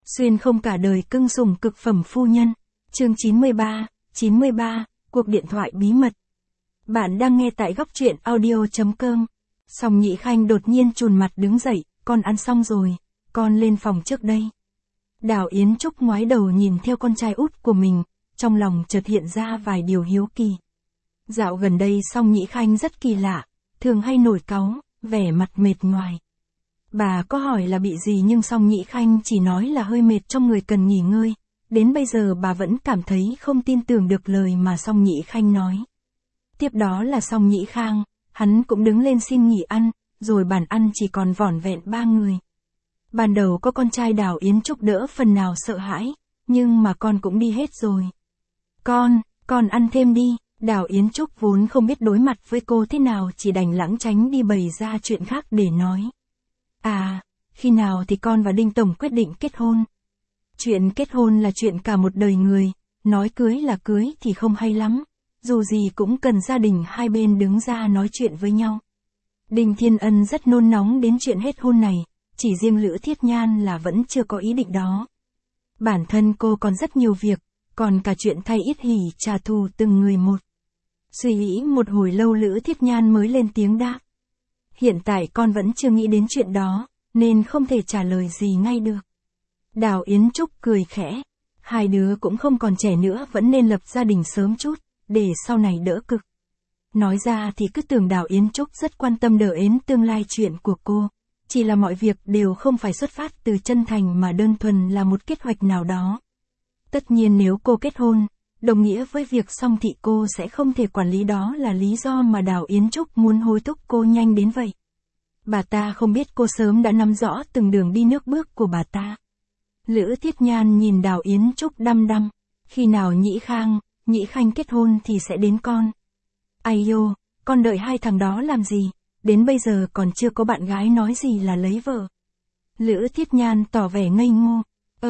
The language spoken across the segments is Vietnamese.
Xuyên không cả đời cưng sủng cực phẩm phu nhân. Chương 93, cuộc điện thoại bí mật. Bạn đang nghe tại góc truyện audio.com. Song Nhị Khanh đột nhiên chùn mặt đứng dậy, con ăn xong rồi, con lên phòng trước đây. Đào Yến Trúc ngoái đầu nhìn theo con trai út của mình, trong lòng chợt hiện ra vài điều hiếu kỳ. Dạo gần đây Song Nhị Khanh rất kỳ lạ, thường hay nổi cáu, vẻ mặt mệt nhoài. Bà có hỏi là bị gì nhưng Song Nhị Khanh chỉ nói là hơi mệt trong người cần nghỉ ngơi. Đến bây giờ bà vẫn cảm thấy không tin tưởng được lời mà Song Nhị Khanh nói. Tiếp đó là Song Nhị Khang, hắn cũng đứng lên xin nghỉ ăn, rồi bàn ăn chỉ còn vỏn vẹn 3 người. Ban đầu có con trai Đào Yến Trúc đỡ phần nào sợ hãi, nhưng mà con cũng đi hết rồi. Con ăn thêm đi. Đào Yến Trúc vốn không biết đối mặt với cô thế nào, chỉ đành lảng tránh đi bày ra chuyện khác để nói. À, khi nào thì con và Đinh Tổng quyết định kết hôn? Chuyện kết hôn là chuyện cả một đời người, nói cưới là cưới thì không hay lắm. Dù gì cũng cần gia đình hai bên đứng ra nói chuyện với nhau. Đinh Thiên Ân rất nôn nóng đến chuyện hết hôn này, chỉ riêng Lữ Thiết Nhan là vẫn chưa có ý định đó. Bản thân cô còn rất nhiều việc, còn cả chuyện thay ít hỉ trả thù từng người một. Suy nghĩ một hồi lâu Lữ Thiết Nhan mới lên tiếng đáp. Hiện tại con vẫn chưa nghĩ đến chuyện đó, nên không thể trả lời gì ngay được. Đào Yến Trúc cười khẽ. Hai đứa cũng không còn trẻ nữa, vẫn nên lập gia đình sớm chút, để sau này đỡ cực. Nói ra thì cứ tưởng Đào Yến Trúc rất quan tâm đến tương lai chuyện của cô. Chỉ là mọi việc đều không phải xuất phát từ chân thành mà đơn thuần là một kế hoạch nào đó. Tất nhiên nếu cô kết hôn, đồng nghĩa với việc Song thị cô sẽ không thể quản lý, đó là lý do mà Đào Yến Trúc muốn hối thúc cô nhanh đến vậy. Bà ta không biết cô sớm đã nắm rõ từng đường đi nước bước của bà ta. Lữ Thiết Nhan nhìn Đào Yến Trúc đăm đăm. Khi nào Nhị Khanh kết hôn thì sẽ đến con. Ai dô, con đợi hai thằng đó làm gì? Đến bây giờ còn chưa có bạn gái nói gì là lấy vợ. Lữ Thiết Nhan tỏ vẻ ngây ngô.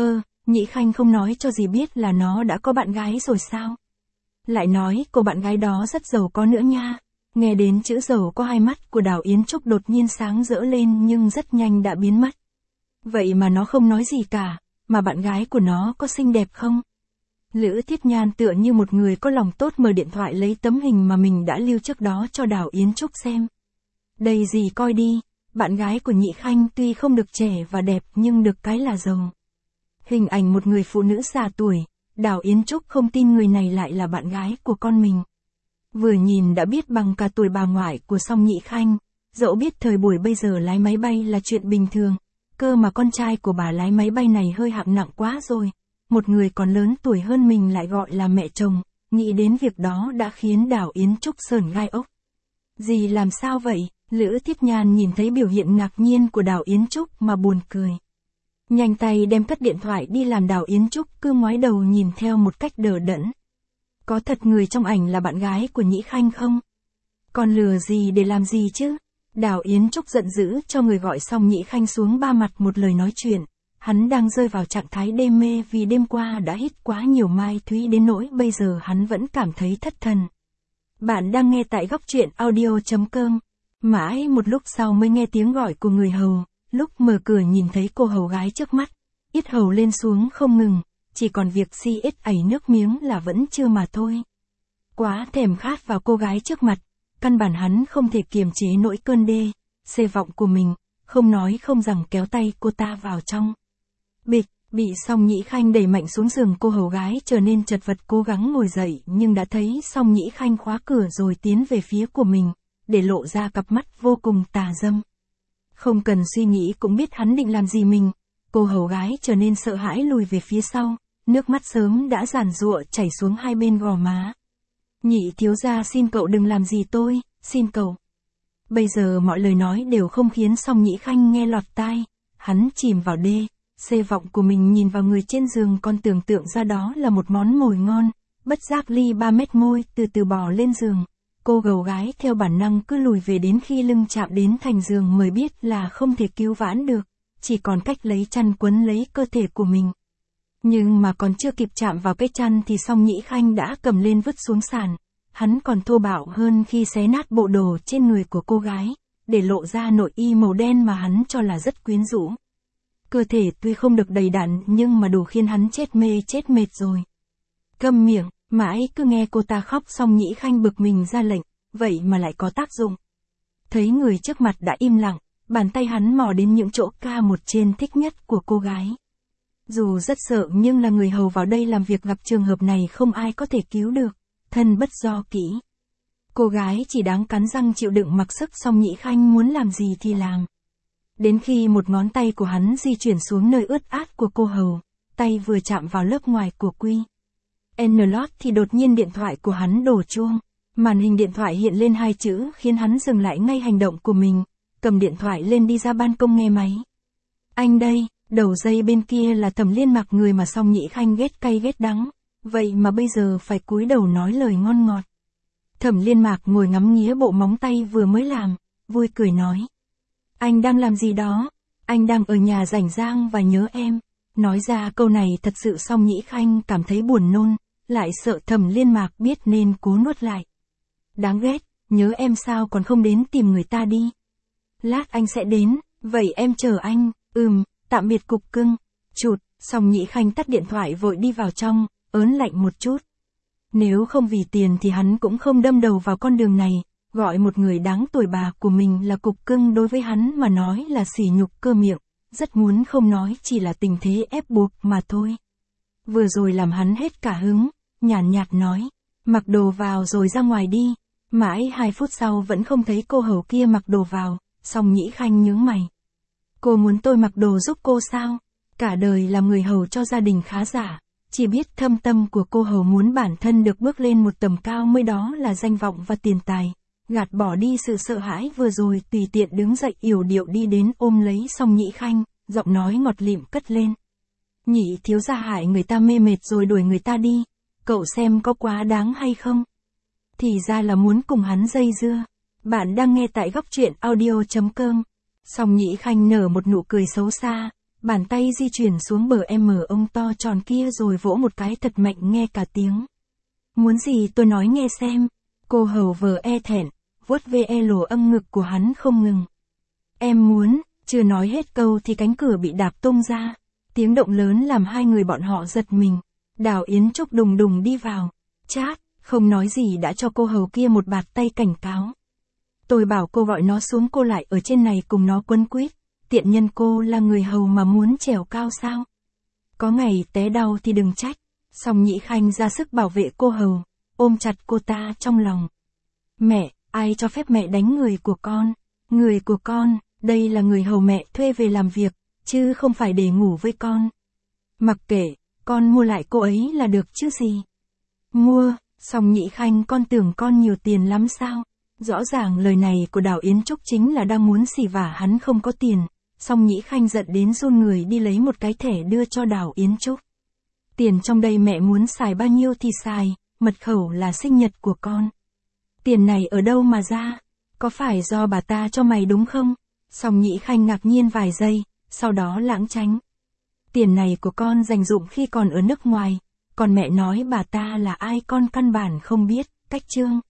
Nhị Khanh không nói cho dì biết là nó đã có bạn gái rồi sao? Lại nói cô bạn gái đó rất giàu có nữa nha. Nghe đến chữ giàu có, hai mắt của Đào Yến Trúc đột nhiên sáng rỡ lên nhưng rất nhanh đã biến mất. Vậy mà nó không nói gì cả, mà bạn gái của nó có xinh đẹp không? Lữ Thiết Nhan tựa như một người có lòng tốt mở điện thoại lấy tấm hình mà mình đã lưu trước đó cho Đào Yến Trúc xem. Đây dì coi đi, bạn gái của Nhị Khanh tuy không được trẻ và đẹp nhưng được cái là giàu. Hình ảnh một người phụ nữ già tuổi, Đào Yến Trúc không tin người này lại là bạn gái của con mình. Vừa nhìn đã biết bằng cả tuổi bà ngoại của Song Nhị Khanh, dẫu biết thời buổi bây giờ lái máy bay là chuyện bình thường, cơ mà con trai của bà lái máy bay này hơi hạng nặng quá rồi. Một người còn lớn tuổi hơn mình lại gọi là mẹ chồng, nghĩ đến việc đó đã khiến Đào Yến Trúc sởn gai ốc. Dì làm sao vậy? Lữ Thiết Nhan nhìn thấy biểu hiện ngạc nhiên của Đào Yến Trúc mà buồn cười. Nhanh tay đem cất điện thoại đi, làm Đào Yến Trúc cứ ngoái đầu nhìn theo một cách đờ đẫn. Có thật người trong ảnh là bạn gái của Nhị Khanh không? Còn lừa gì để làm gì chứ? Đào Yến Trúc giận dữ cho người gọi Song Nhị Khanh xuống ba mặt một lời nói chuyện. Hắn đang rơi vào trạng thái đê mê vì đêm qua đã hít quá nhiều mai thúy đến nỗi bây giờ hắn vẫn cảm thấy thất thần. Bạn đang nghe tại góc truyện audio.com. Mãi một lúc sau mới nghe tiếng gọi của người hầu. Lúc mở cửa nhìn thấy cô hầu gái trước mắt, yết hầu lên xuống không ngừng, chỉ còn việc si ít ảy nước miếng là vẫn chưa mà thôi. Quá thèm khát vào cô gái trước mặt, căn bản hắn không thể kiềm chế nỗi cơn đê, xê vọng của mình, không nói không rằng kéo tay cô ta vào trong. Bịch, bị Song Nhị Khanh đẩy mạnh xuống giường, cô hầu gái trở nên chật vật cố gắng ngồi dậy nhưng đã thấy Song Nhị Khanh khóa cửa rồi tiến về phía của mình, để lộ ra cặp mắt vô cùng tà dâm. Không cần suy nghĩ cũng biết hắn định làm gì mình, cô hầu gái trở nên sợ hãi lùi về phía sau, nước mắt sớm đã giàn giụa chảy xuống hai bên gò má. Nhị thiếu gia, xin cậu đừng làm gì tôi, xin cậu. Bây giờ mọi lời nói đều không khiến Song Nhị Khanh nghe lọt tai, hắn chìm vào đê, xê vọng của mình nhìn vào người trên giường, còn tưởng tượng ra đó là một món mồi ngon, bất giác ly 3 mét môi từ từ bò lên giường. Cô hầu gái theo bản năng cứ lùi về đến khi lưng chạm đến thành giường mới biết là không thể cứu vãn được, chỉ còn cách lấy chăn quấn lấy cơ thể của mình. Nhưng mà còn chưa kịp chạm vào cái chăn thì Song Nhị Khanh đã cầm lên vứt xuống sàn. Hắn còn thô bạo hơn khi xé nát bộ đồ trên người của cô gái, để lộ ra nội y màu đen mà hắn cho là rất quyến rũ. Cơ thể tuy không được đầy đặn nhưng mà đủ khiến hắn chết mê chết mệt rồi. Câm miệng, mãi cứ nghe cô ta khóc. Song Nhĩ Khanh bực mình ra lệnh, vậy mà lại có tác dụng. Thấy người trước mặt đã im lặng, bàn tay hắn mò đến những chỗ ca một trên thích nhất của cô gái. Dù rất sợ nhưng là người hầu vào đây làm việc gặp trường hợp này không ai có thể cứu được, thân bất do kỹ. Cô gái chỉ đáng cắn răng chịu đựng mặc sức. Song Nhĩ Khanh muốn làm gì thì làm. Đến khi một ngón tay của hắn di chuyển xuống nơi ướt át của cô hầu, tay vừa chạm vào lớp ngoài của Quy N-Lot thì đột nhiên điện thoại của hắn đổ chuông. Màn hình điện thoại hiện lên 2 chữ khiến hắn dừng lại ngay hành động của mình, cầm điện thoại lên đi ra ban công nghe máy. Anh đây, đầu dây bên kia là Thẩm Liên Mạc, người mà Song Nhĩ Khanh ghét cay ghét đắng, vậy mà bây giờ phải cúi đầu nói lời ngon ngọt. Thẩm Liên Mạc ngồi ngắm nghía bộ móng tay vừa mới làm, vui cười nói. Anh đang làm gì đó? Anh đang ở nhà rảnh rang và nhớ em. Nói ra câu này thật sự Song Nhĩ Khanh cảm thấy buồn nôn, lại sợ Thẩm Liên Mạc biết nên cố nuốt lại. Đáng ghét, nhớ em sao còn không đến tìm người ta đi. Lát anh sẽ đến, vậy em chờ anh. Tạm biệt cục cưng. Chụt, Song Nhĩ Khanh tắt điện thoại vội đi vào trong, ớn lạnh một chút. Nếu không vì tiền thì hắn cũng không đâm đầu vào con đường này, gọi một người đáng tuổi bà của mình là cục cưng đối với hắn mà nói là sỉ nhục cơ miệng, rất muốn không nói chỉ là tình thế ép buộc mà thôi. Vừa rồi làm hắn hết cả hứng, nhàn nhạt nói, mặc đồ vào rồi ra ngoài đi. Mãi 2 phút sau vẫn không thấy cô hầu kia mặc đồ vào, Song Nhĩ Khanh nhướng mày. Cô muốn tôi mặc đồ giúp cô sao? Cả đời làm người hầu cho gia đình khá giả, chỉ biết thâm tâm của cô hầu muốn bản thân được bước lên một tầm cao mới, đó là danh vọng và tiền tài. Gạt bỏ đi sự sợ hãi vừa rồi, tùy tiện đứng dậy yểu điệu đi đến ôm lấy Song Nhĩ Khanh, giọng nói ngọt lịm cất lên. Nhị thiếu gia hại người ta mê mệt rồi đuổi người ta đi, cậu xem có quá đáng hay không? Thì ra là muốn cùng hắn dây dưa. Bạn đang nghe tại góc truyện audio.com. Song Nhĩ Khanh nở một nụ cười xấu xa, bàn tay di chuyển xuống bờ ông to tròn kia rồi vỗ một cái thật mạnh nghe cả tiếng. Muốn gì tôi nói nghe xem. Cô hầu vờ e thẹn, vuốt ve lỗ âm ngực của hắn không ngừng. Em muốn, chưa nói hết câu thì cánh cửa bị đạp tung ra. Tiếng động lớn làm hai người bọn họ giật mình. Đào Yến Trúc đùng đùng đi vào. Chát, không nói gì đã cho cô hầu kia một bạt tay cảnh cáo. Tôi bảo cô gọi nó xuống, cô lại ở trên này cùng nó quấn quýt. Tiện nhân, cô là người hầu mà muốn trèo cao sao? Có ngày té đau thì đừng trách. Song Nhĩ Khanh ra sức bảo vệ cô hầu, ôm chặt cô ta trong lòng. Mẹ, ai cho phép mẹ đánh người của con? Người của con, đây là người hầu mẹ thuê về làm việc, chứ không phải để ngủ với con. Mặc kệ, con mua lại cô ấy là được chứ gì. Mua, Song Nhĩ Khanh, con tưởng con nhiều tiền lắm sao? Rõ ràng lời này của Đào Yến Trúc chính là đang muốn xỉ vả hắn không có tiền. Song Nhĩ Khanh giận đến run người đi lấy một cái thẻ đưa cho Đào Yến Trúc. Tiền trong đây mẹ muốn xài bao nhiêu thì xài, mật khẩu là sinh nhật của con. Tiền này ở đâu mà ra? Có phải do bà ta cho mày đúng không? Song Nhĩ Khanh ngạc nhiên vài giây, sau đó lãng tránh. Tiền này của con dành dụm khi còn ở nước ngoài, còn mẹ nói bà ta là ai con căn bản không biết. Cách chương